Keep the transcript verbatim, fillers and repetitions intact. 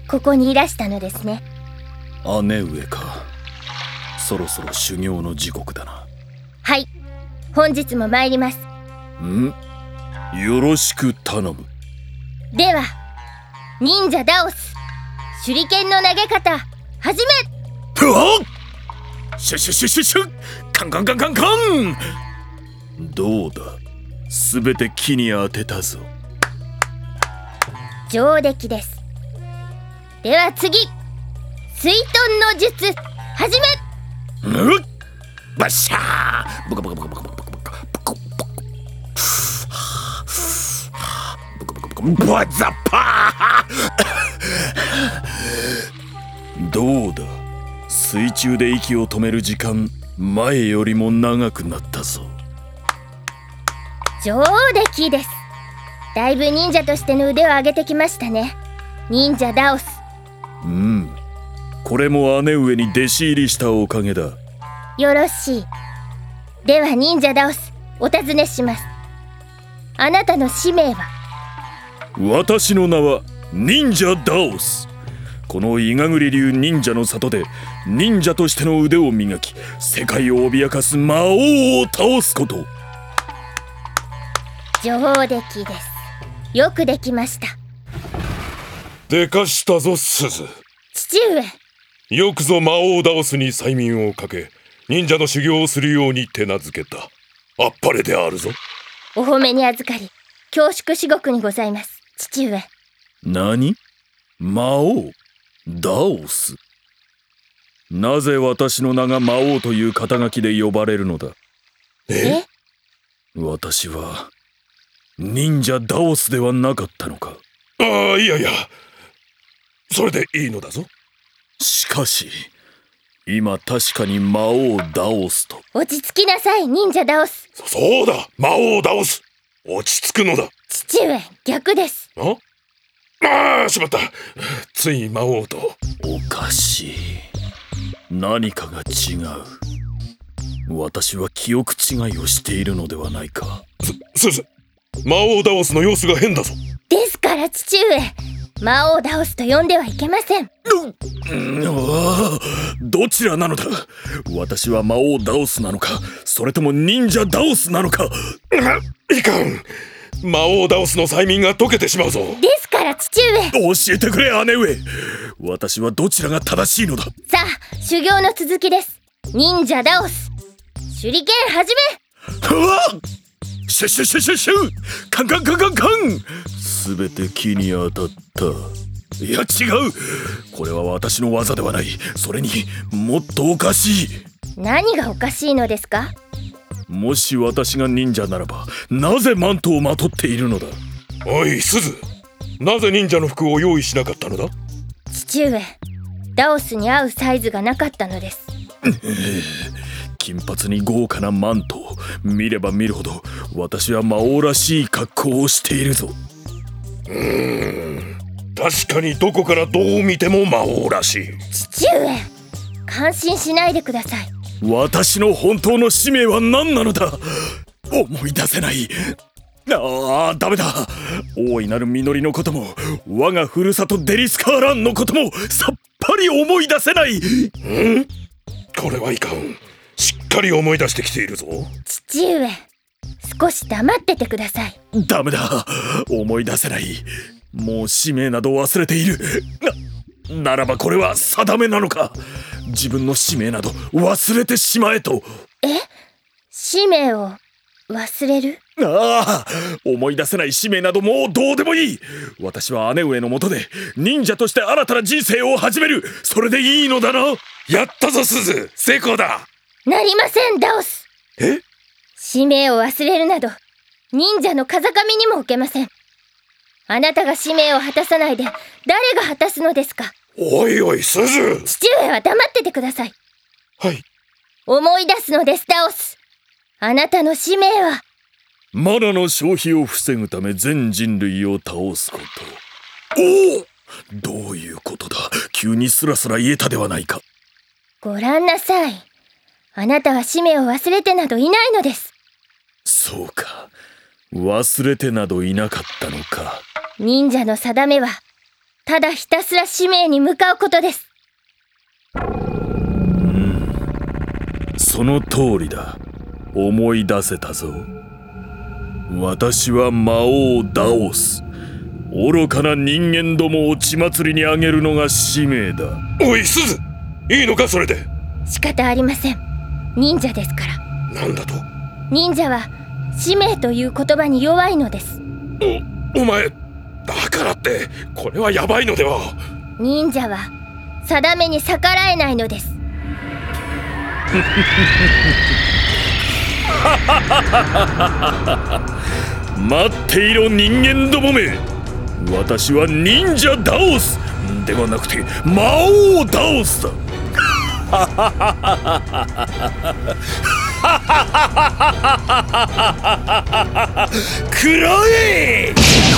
ここにいらしたのですね。 姉上か。そろそろ修行の時刻だな。 はい、本日も参ります。 ん？よろしく頼む。 では、忍者ダオス手裏剣の投げ方始め。 ふわっ！シュシュシュシュシュ、カンカンカンカンカン。どうだ、すべて木に当てたぞ。 上出来です。では次、水遁の術始め。 うっ、バッシャー。ブカブカブカブカブカブカブカブカバザパー。どうだ、水中で息を止める時間、前よりも長くなったぞ。 上出来です。だいぶ忍者としての腕を上げてきましたね、忍者ダオス。 うん、これも姉上に弟子入りしたおかげだ。 よろしい。では忍者ダオス、お尋ねします。あなたの使命は？ 私の名は忍者ダオス。この伊賀栗流忍者の里で忍者としての腕を磨き、世界を脅かす魔王を倒すこと。 上出来です。よくできました。 でかしたぞすず。 父上、 よくぞ魔王ダオスに催眠をかけ、忍者の修行をするように手なずけた。あっぱれであるぞ。 お褒めに預かり恐縮至極にございます、父上。 何？魔王ダオス？なぜ私の名が魔王という肩書きで呼ばれるのだ？ え？ 私は忍者ダオスではなかったのか？ ああ、いやいや、それでいいのだぞ。 しかし今確かに魔王ダオスと。 落ち着きなさい、忍者ダオス。 そそうだ、魔王ダオス、落ち着くのだ。 父上、逆です。 あああ、しまった。つい魔王と。 おかしい、何かが違う。私は記憶違いをしているのではないか。 す、すず、魔王ダオスの様子が変だぞ。 ですから父上、魔王ダオスと呼んではいけません。 う、うん、ああ、どちらなのだ。私は魔王ダオスなのか、それとも忍者ダオスなのか。 いかん、魔王ダオスの催眠が解けてしまうぞ。 ですから父上、 教えてくれ姉上。私はどちらが正しいのだ。 さあ、修行の続きです。忍者ダオス手裏剣始め。 うわっ、シュシュシュシュシュ、カンカンカンカンカン。すべて木に当たった。いや違う、これは私の技ではない。それにもっとおかしい。 何がおかしいのですか？ もし私が忍者ならば、なぜマントをまとっているのだ。 おいすず、なぜ忍者の服を用意しなかったのだ。 父上、ダオスに合うサイズがなかったのです。 金髪に豪華なマント、見れば見るほど私は魔王らしい格好をしているぞ。 うーん、確かにどこからどう見ても魔王らしい。 父上、感心しないでください。 私の本当の使命は何なのだ。思い出せない。ああ、ダメだ。大いなる実りのことも、我がふるさとデリスカーランのこともさっぱり思い出せない。 ん？これはいかん。しっかり思い出してきているぞ。 父上、少し黙っててください。 ダメだ、思い出せない。もう使命など忘れている。な、ならばこれは定めなのか。自分の使命など忘れてしまえと。 え？使命を忘れる？ ああ、思い出せない使命などもうどうでもいい。私は姉上のもとで忍者として新たな人生を始める。それでいいのだな。 やったぞすず、成功だ。 なりません、ダオス。 え？ 使命を忘れるなど忍者の風上にも置けません。あなたが使命を果たさないで誰が果たすのですか。 おいおいすず。 父上は黙っててください。 はい。 思い出すのです、ダオス。あなたの使命はマナの消費を防ぐため全人類を倒すこと。おお、どういうことだ。急にスラスラ言えたではないか。 ご覧なさい。あなたは使命を忘れてなどいないのです。 そうか、忘れてなどいなかったのか。 忍者の定めはただひたすら使命に向かうことです。 その通りだ。思い出せたぞ。私は魔王ダオス。愚かな人間どもを血祭りにあげるのが使命だ。 おいすず、いいのかそれで。 仕方ありません。忍者ですから。 なんだと。 忍者は使命という言葉に弱いのです。 お、お前だからってこれはヤバいのでは。 忍者は定めに逆らえないのです。 待っていろ人間どもめ。私は忍者ダオスではなくて魔王ダオスだ。食らえ。